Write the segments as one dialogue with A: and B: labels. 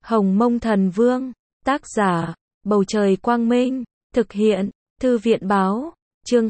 A: Hồng Mông Thần Vương, tác giả, Bầu Trời Quang Minh, thực hiện, Thư viện Báo, chương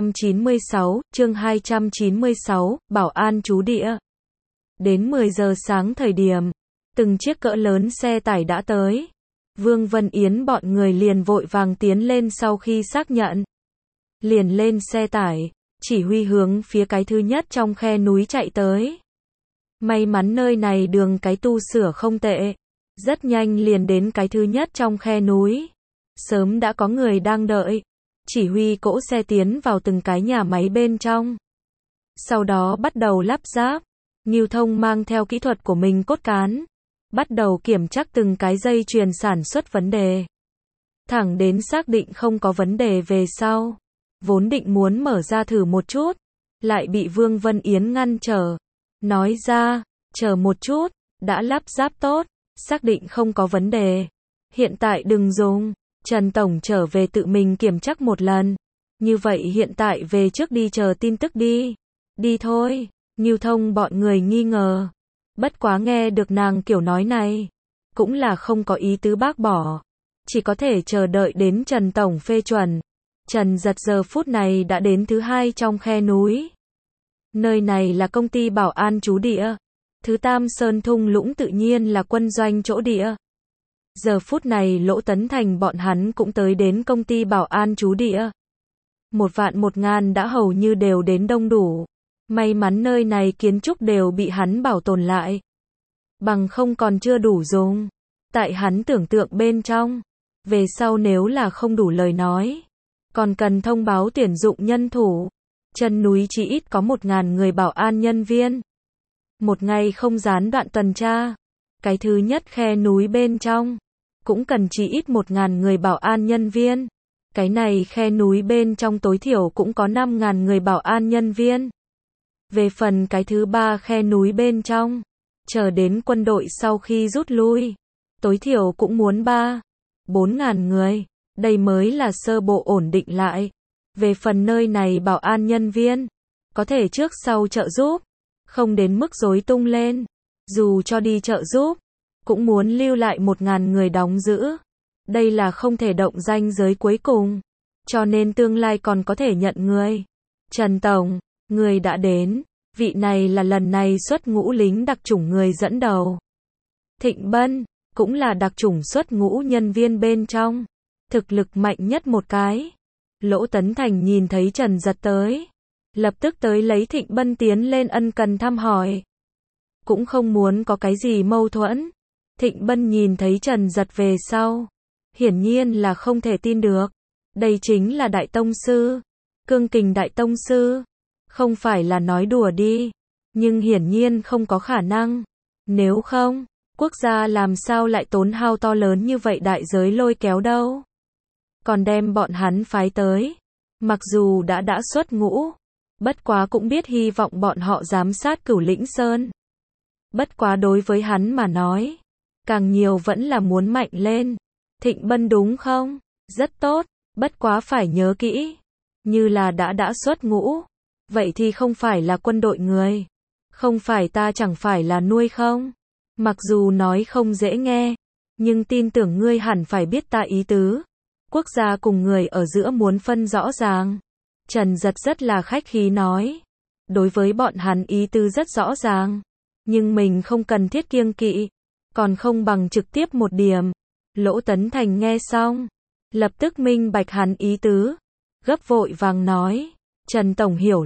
A: 296, Bảo An Trú Địa. Đến 10 giờ sáng thời điểm, từng chiếc cỡ lớn xe tải đã tới. Vương Vân Yến bọn người liền vội vàng tiến lên sau khi xác nhận. Liền lên xe tải, chỉ huy hướng phía cái thứ nhất trong khe núi chạy tới. May mắn nơi này đường cái tu sửa không tệ. Rất nhanh liền đến cái thứ nhất trong khe núi. Sớm đã có người đang đợi. Chỉ huy cỗ xe tiến vào từng cái nhà máy bên trong. Sau đó bắt đầu lắp ráp. Ngưu Thông mang theo kỹ thuật của mình cốt cán. Bắt đầu kiểm tra từng cái dây chuyền sản xuất vấn đề. Thẳng đến xác định không có vấn đề về sau. Vốn định muốn mở ra thử một chút. Lại bị Vương Vân Yến ngăn trở. Nói ra, chờ một chút, đã lắp ráp tốt. Xác định không có vấn đề. Hiện tại đừng dùng. Trần Tổng trở về tự mình kiểm tra một lần. Như vậy hiện tại về trước đi chờ tin tức đi. Đi thôi. Ngưu Thông bọn người nghi ngờ. Bất quá nghe được nàng kiểu nói này. Cũng là không có ý tứ bác bỏ. Chỉ có thể chờ đợi đến Trần Tổng phê chuẩn. Trần Giật giờ phút này đã đến thứ hai trong khe núi. Nơi này là công ty Bảo An Trú Địa. Thứ Tam Sơn thung lũng tự nhiên là quân doanh chỗ địa. Giờ phút này Lỗ Tấn Thành bọn hắn cũng tới đến công ty Bảo An Trú Địa. 1.100.000 đã hầu như đều đến đông đủ. May mắn nơi này kiến trúc đều bị hắn bảo tồn lại. Bằng không còn chưa đủ dùng. Tại hắn tưởng tượng bên trong. Về sau nếu là không đủ lời nói. Còn cần thông báo tuyển dụng nhân thủ. Chân núi chỉ ít có 1.000 người bảo an nhân viên. Một ngày không gián đoạn tuần tra. Cái thứ nhất khe núi bên trong. Cũng cần chỉ ít 1.000 người bảo an nhân viên. Cái này khe núi bên trong tối thiểu cũng có 5.000 người bảo an nhân viên. Về phần cái thứ ba khe núi bên trong. Chờ đến quân đội sau khi rút lui. Tối thiểu cũng muốn 3-4.000 người. Đây mới là sơ bộ ổn định lại. Về phần nơi này bảo an nhân viên. Có thể trước sau trợ giúp. Không đến mức rối tung lên. Dù cho đi trợ giúp. Cũng muốn lưu lại 1.000 người đóng giữ. Đây là không thể động ranh giới cuối cùng. Cho nên tương lai còn có thể nhận người. Trần Tổng, người đã đến. Vị này là lần này xuất ngũ lính đặc chủng người dẫn đầu. Thịnh Bân, cũng là đặc chủng xuất ngũ nhân viên bên trong. Thực lực mạnh nhất một cái. Lỗ Tấn Thành nhìn thấy Trần Giật tới. Lập tức tới lấy Thịnh Bân tiến lên ân cần thăm hỏi. Cũng không muốn có cái gì mâu thuẫn. Thịnh Bân nhìn thấy Trần Giật về sau. Hiển nhiên là không thể tin được. Đây chính là Đại Tông Sư. Cương Kình Đại Tông Sư. Không phải là nói đùa đi. Nhưng hiển nhiên không có khả năng. Nếu không, quốc gia làm sao lại tốn hao to lớn như vậy đại giới lôi kéo đâu. Còn đem bọn hắn phái tới. Mặc dù đã xuất ngũ. Bất quá cũng biết hy vọng bọn họ giám sát Cửu Lĩnh Sơn. Bất quá đối với hắn mà nói. Càng nhiều vẫn là muốn mạnh lên. Thịnh Bân đúng không? Rất tốt. Bất quá phải nhớ kỹ. Như là đã xuất ngũ. Vậy thì không phải là quân đội người. Không phải ta chẳng phải là nuôi không? Mặc dù nói không dễ nghe. Nhưng tin tưởng ngươi hẳn phải biết ta ý tứ. Quốc gia cùng người ở giữa muốn phân rõ ràng. Trần Giật rất là khách khí nói. Đối với bọn hắn ý tứ rất rõ ràng. Nhưng mình không cần thiết kiêng kỵ. Còn không bằng trực tiếp một điểm. Lỗ Tấn Thành nghe xong. Lập tức minh bạch hắn ý tứ. Gấp vội vàng nói. Trần Tổng hiểu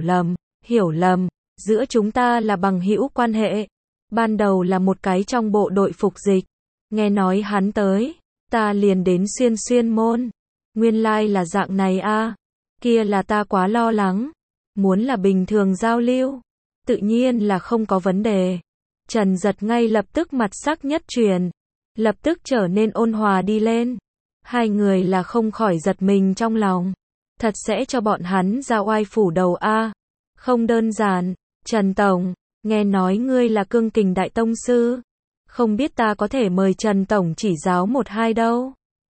A: lầm. Giữa chúng ta là bằng hữu quan hệ. Ban đầu là một cái trong bộ đội phục dịch. Nghe nói hắn tới. Ta liền đến xuyên môn. Nguyên lai là dạng này a. Kia là ta quá lo lắng. Muốn là bình thường giao lưu. Tự nhiên là không có vấn đề. Trần Giật ngay lập tức mặt sắc nhất chuyển. Lập tức trở nên ôn hòa đi lên. Hai người là không khỏi giật mình trong lòng. Thật sẽ cho bọn hắn ra oai phủ đầu a. Không đơn giản. Trần Tổng, nghe nói ngươi là Cương Kình Đại Tông Sư. Không biết ta có thể mời Trần Tổng chỉ giáo 1-2 đâu.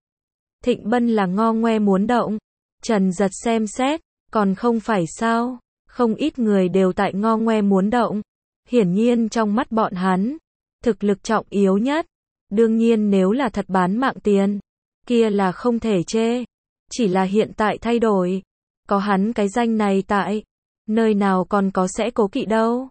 A: Thịnh Bân là ngo ngoe muốn động. Trần Giật xem xét. Còn không phải sao. Không ít người đều tại ngo ngoe muốn động. Hiển nhiên trong mắt bọn hắn. Thực lực trọng yếu nhất. Đương nhiên nếu là thật bán mạng tiền, kia là không thể chê. Chỉ là hiện tại thay đổi. Có hắn cái danh này tại, nơi nào còn có sẽ cố kỵ đâu.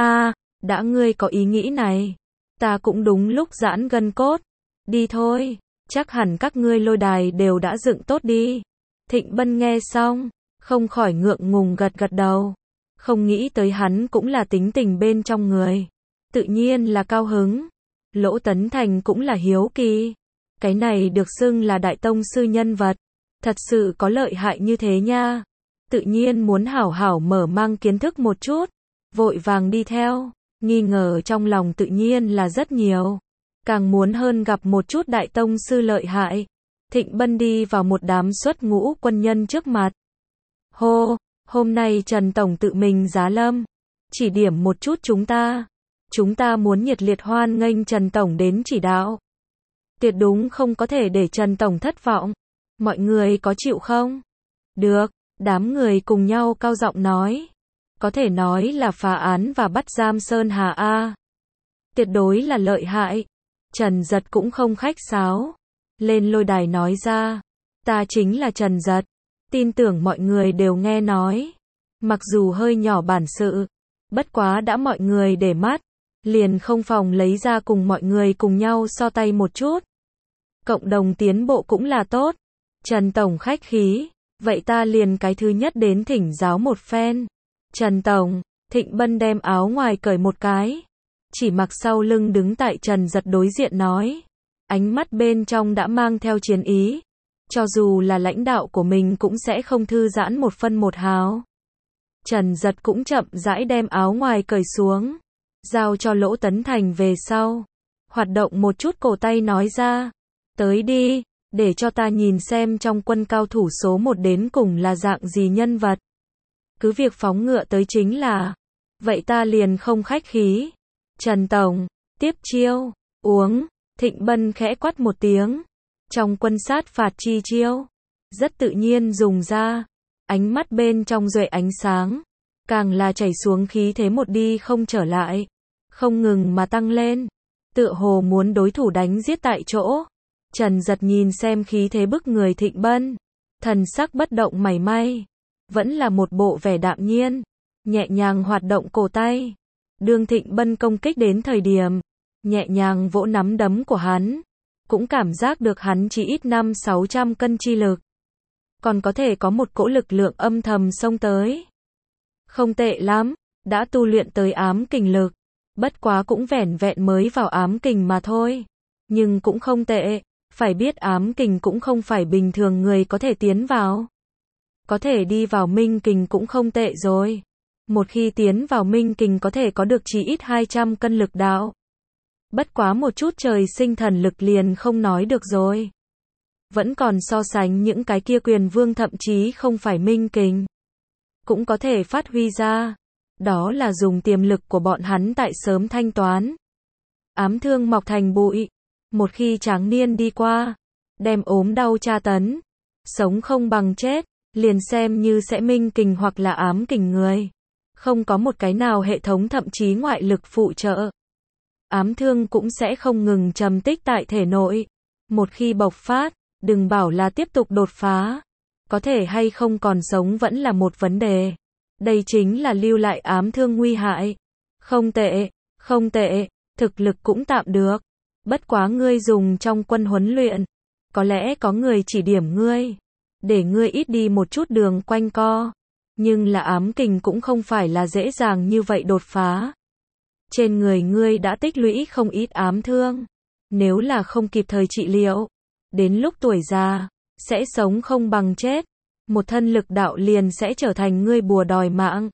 A: Đã ngươi có ý nghĩ này, ta cũng đúng lúc giãn gân cốt. Đi thôi, chắc hẳn các ngươi lôi đài đều đã dựng tốt đi. Thịnh Bân nghe xong, không khỏi ngượng ngùng gật gật đầu. Không nghĩ tới hắn cũng là tính tình bên trong người. Tự nhiên là cao hứng. Lỗ Tấn Thành cũng là hiếu kỳ. Cái này được xưng là đại tông sư nhân vật. Thật sự có lợi hại như thế nha. Tự nhiên muốn hảo hảo mở mang kiến thức một chút. Vội vàng đi theo. Nghi ngờ trong lòng tự nhiên là rất nhiều. Càng muốn hơn gặp một chút đại tông sư lợi hại. Thịnh Bân đi vào một đám xuất ngũ quân nhân trước mặt. Hô, hôm nay Trần Tổng tự mình giá lâm. Chỉ điểm một chút chúng ta. Chúng ta muốn nhiệt liệt hoan nghênh Trần Tổng đến chỉ đạo. Tuyệt đúng không có thể để Trần Tổng thất vọng. Mọi người có chịu không? Được, đám người cùng nhau cao giọng nói. Có thể nói là phá án và bắt giam Sơn Hà A. Tuyệt đối là lợi hại. Trần Dật cũng không khách sáo. Lên lôi đài nói ra. Ta chính là Trần Dật. Tin tưởng mọi người đều nghe nói. Mặc dù hơi nhỏ bản sự. Bất quá đã mọi người để mắt. Liền không phòng lấy ra cùng mọi người cùng nhau so tay một chút. Cộng đồng tiến bộ cũng là tốt. Trần Tổng khách khí. Vậy ta liền cái thứ nhất đến thỉnh giáo một phen. Trần Tổng, Thịnh Bân đem áo ngoài cởi một cái. Chỉ mặc sau lưng đứng tại Trần Dật đối diện nói. Ánh mắt bên trong đã mang theo chiến ý. Cho dù là lãnh đạo của mình cũng sẽ không thư giãn một phân một hào. Trần Dật cũng chậm rãi đem áo ngoài cởi xuống. Giao cho Lỗ Tấn Thành về sau. Hoạt động một chút cổ tay nói ra. Tới đi, để cho ta nhìn xem trong quân cao thủ số 1 đến cùng là dạng gì nhân vật. Cứ việc phóng ngựa tới chính là. Vậy ta liền không khách khí. Trần Tổng, tiếp chiêu, uống. Thịnh Bân khẽ quát một tiếng. Trong quân sát phạt chi chiêu. Rất tự nhiên dùng ra. Ánh mắt bên trong rọi ánh sáng. Càng là chảy xuống khí thế một đi không trở lại. Không ngừng mà tăng lên. Tựa hồ muốn đối thủ đánh giết tại chỗ. Trần Dật nhìn xem khí thế bức người Thịnh Bân. Thần sắc bất động mảy may. Vẫn là một bộ vẻ đạm nhiên. Nhẹ nhàng hoạt động cổ tay. Đương Thịnh Bân công kích đến thời điểm. Nhẹ nhàng vỗ nắm đấm của hắn. Cũng cảm giác được hắn chỉ ít 500-600 cân chi lực. Còn có thể có một cỗ lực lượng âm thầm xông tới. Không tệ lắm. Đã tu luyện tới ám kình lực. Bất quá cũng vẻn vẹn mới vào ám kình mà thôi. Nhưng cũng không tệ. Phải biết ám kình cũng không phải bình thường người có thể tiến vào. Có thể đi vào minh kình cũng không tệ rồi. Một khi tiến vào minh kình có thể có được chỉ ít 200 cân lực đạo. Bất quá một chút trời sinh thần lực liền không nói được rồi. Vẫn còn so sánh những cái kia quyền vương thậm chí không phải minh kình. Cũng có thể phát huy ra. Đó là dùng tiềm lực của bọn hắn tại sớm thanh toán. Ám thương mọc thành bụi. Một khi tráng niên đi qua. Đem ốm đau tra tấn. Sống không bằng chết. Liền xem như sẽ minh kình hoặc là ám kình người. Không có một cái nào hệ thống thậm chí ngoại lực phụ trợ. Ám thương cũng sẽ không ngừng trầm tích tại thể nội. Một khi bộc phát, đừng bảo là tiếp tục đột phá. Có thể hay không còn sống vẫn là một vấn đề. Đây chính là lưu lại ám thương nguy hại. Không tệ, không tệ, thực lực cũng tạm được. Bất quá ngươi dùng trong quân huấn luyện. Có lẽ có người chỉ điểm ngươi. Để ngươi ít đi một chút đường quanh co. Nhưng là ám kình cũng không phải là dễ dàng như vậy đột phá. Trên người ngươi đã tích lũy không ít ám thương. Nếu là không kịp thời trị liệu. Đến lúc tuổi già, sẽ sống không bằng chết. Một thân lực đạo liền sẽ trở thành ngươi bùa đòi mạng.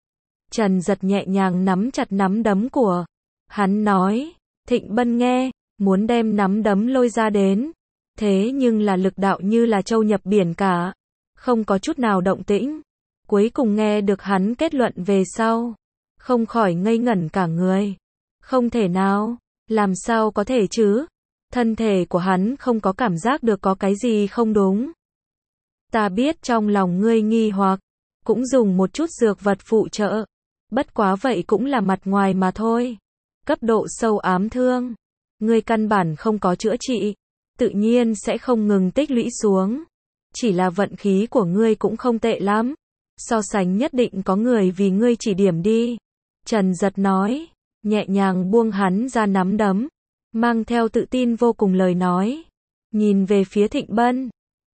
A: Trần Dật nhẹ nhàng nắm chặt nắm đấm của. Hắn nói, Thịnh Bân nghe, muốn đem nắm đấm lôi ra đến. Thế nhưng là lực đạo như là trâu nhập biển cả. Không có chút nào động tĩnh. Cuối cùng nghe được hắn kết luận về sau. Không khỏi ngây ngẩn cả người. Không thể nào, làm sao có thể chứ? Thân thể của hắn không có cảm giác được có cái gì không đúng. Ta biết trong lòng ngươi nghi hoặc, cũng dùng một chút dược vật phụ trợ. Bất quá vậy cũng là mặt ngoài mà thôi. Cấp độ sâu ám thương. ngươi căn bản không có chữa trị, tự nhiên sẽ không ngừng tích lũy xuống. Chỉ là vận khí của ngươi cũng không tệ lắm. So sánh nhất định có người vì ngươi chỉ điểm đi. Trần Giật nói, nhẹ nhàng buông hắn ra nắm đấm, mang theo tự tin vô cùng lời nói. Nhìn về phía Thịnh Bân,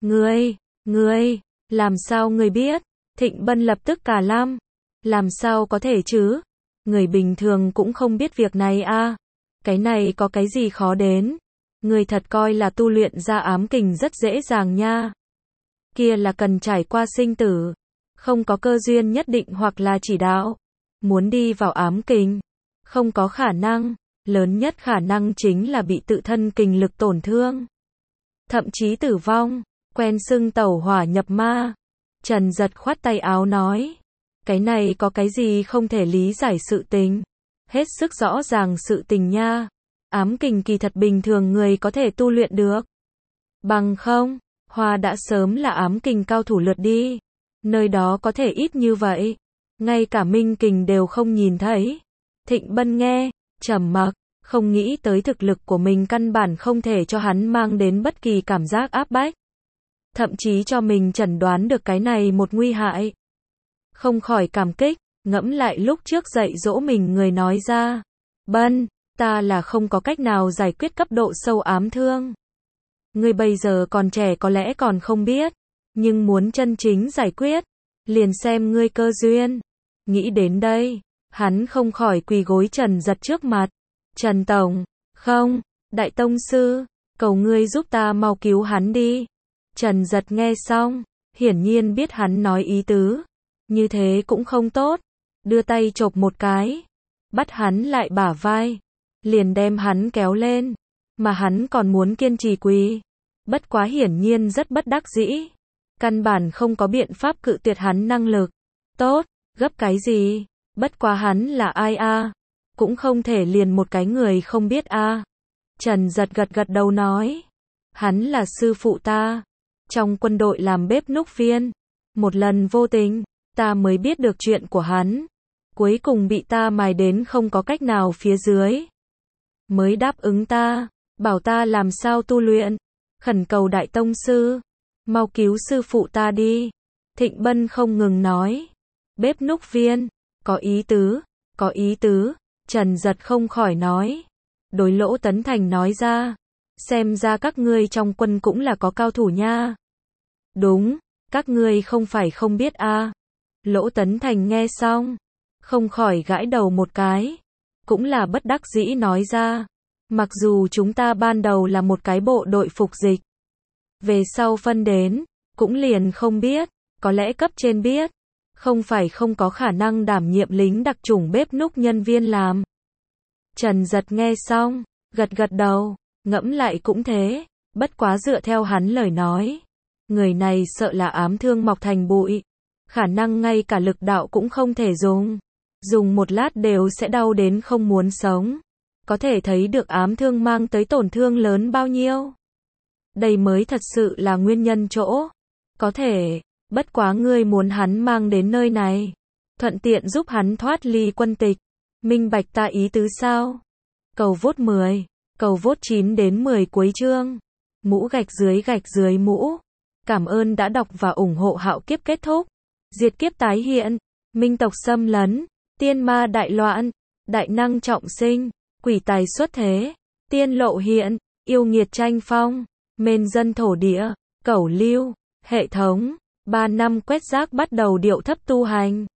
A: ngươi, làm sao ngươi biết? Thịnh Bân lập tức cả lăm, làm sao có thể chứ? Người bình thường cũng không biết việc này a. Cái này có cái gì khó đến? Ngươi thật coi là tu luyện ra ám kình rất dễ dàng nha. Kia là cần trải qua sinh tử, không có cơ duyên nhất định hoặc là chỉ đạo. Muốn đi vào ám kình, không có khả năng, lớn nhất khả năng chính là bị tự thân kình lực tổn thương. Thậm chí tử vong, quen xưng tẩu hỏa nhập ma. Trần Giật khoát tay áo nói, cái này có cái gì không thể lý giải sự tình. Hết sức rõ ràng sự tình nha. Ám kình kỳ thật bình thường người có thể tu luyện được. Bằng không, Hoa đã sớm là ám kình cao thủ lượt đi. Nơi đó có thể ít như vậy. Ngay cả minh kình đều không nhìn thấy. Thịnh Bân nghe, trầm mặc, không nghĩ tới thực lực của mình căn bản không thể cho hắn mang đến bất kỳ cảm giác áp bách. Thậm chí cho mình chẩn đoán được cái này một nguy hại. Không khỏi cảm kích, ngẫm lại lúc trước dạy dỗ mình người nói ra. Bân, ta là không có cách nào giải quyết cấp độ sâu ám thương. Ngươi bây giờ còn trẻ có lẽ còn không biết, nhưng muốn chân chính giải quyết, liền xem ngươi cơ duyên. Nghĩ đến đây, hắn không khỏi quỳ gối Trần Giật trước mặt. Trần Tổng, không, Đại Tông Sư, cầu ngươi giúp ta mau cứu hắn đi. Trần Giật nghe xong, hiển nhiên biết hắn nói ý tứ. Như thế cũng không tốt. Đưa tay chộp một cái, bắt hắn lại bả vai, liền đem hắn kéo lên. Mà hắn còn muốn kiên trì quỳ. Bất quá hiển nhiên rất bất đắc dĩ. Căn bản không có biện pháp cự tuyệt hắn năng lực. Tốt, gấp cái gì? Bất quá hắn là ai a? Cũng không thể liền một cái người không biết a. Trần Giật gật đầu nói. Hắn là sư phụ ta. Trong quân đội làm bếp núc viên. Một lần vô tình, ta mới biết được chuyện của hắn. Cuối cùng bị ta mài đến không có cách nào phía dưới. Mới đáp ứng ta, bảo ta làm sao tu luyện. Khẩn cầu Đại Tông Sư, mau cứu sư phụ ta đi. Thịnh Bân không ngừng nói. Bếp núc viên, có ý tứ. Trần Giật không khỏi nói. Đối Lỗ Tấn Thành nói ra. Xem ra các ngươi trong quân cũng là có cao thủ nha. Đúng, các ngươi không phải không biết a. Lỗ Tấn Thành nghe xong, không khỏi gãi đầu một cái. Cũng là bất đắc dĩ nói ra. Mặc dù chúng ta ban đầu là một cái bộ đội phục dịch. Về sau phân đến, cũng liền không biết, có lẽ cấp trên biết. Không phải không có khả năng đảm nhiệm lính đặc chủng bếp núc nhân viên làm. Trần Giật nghe xong, gật đầu, ngẫm lại cũng thế. Bất quá dựa theo hắn lời nói. Người này sợ là ám thương mọc thành bụi. Khả năng ngay cả lực đạo cũng không thể dùng. Dùng một lát đều sẽ đau đến không muốn sống. Có thể thấy được ám thương mang tới tổn thương lớn bao nhiêu. Đây mới thật sự là nguyên nhân chỗ. Có thể, bất quá ngươi muốn hắn mang đến nơi này. Thuận tiện giúp hắn thoát ly quân tịch. Minh bạch ta ý tứ sao? Cầu vote 10, cầu vote 9 đến 10 cuối chương. Mũ gạch dưới mũ. Cảm ơn đã đọc và ủng hộ Hạo Kiếp kết thúc. Diệt kiếp tái hiện. Minh tộc xâm lấn. Tiên ma đại loạn. Đại năng trọng sinh. Quỷ tài xuất thế. Tiên lộ hiện. Yêu nghiệt tranh phong. Mên dân thổ địa. Cẩu lưu. Hệ thống. 3 năm quét rác bắt đầu điệu thấp tu hành.